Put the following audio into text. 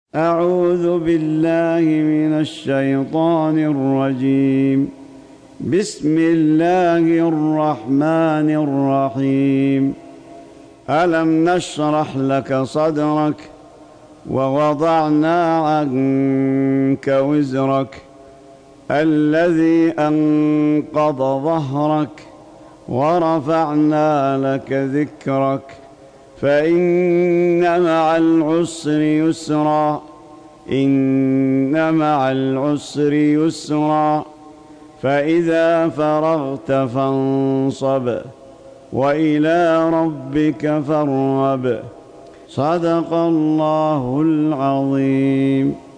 أعوذ بالله من الشيطان الرجيم. بسم الله الرحمن الرحيم. ألم نشرح لك صدرك ووضعنا عنك وزرك الذي أنقض ظهرك ورفعنا لك ذكرك فإن مع العسر يسرا إن مع العسر يسرا فإذا فرغت فانصب وإلى ربك فارغب. صدق الله العظيم.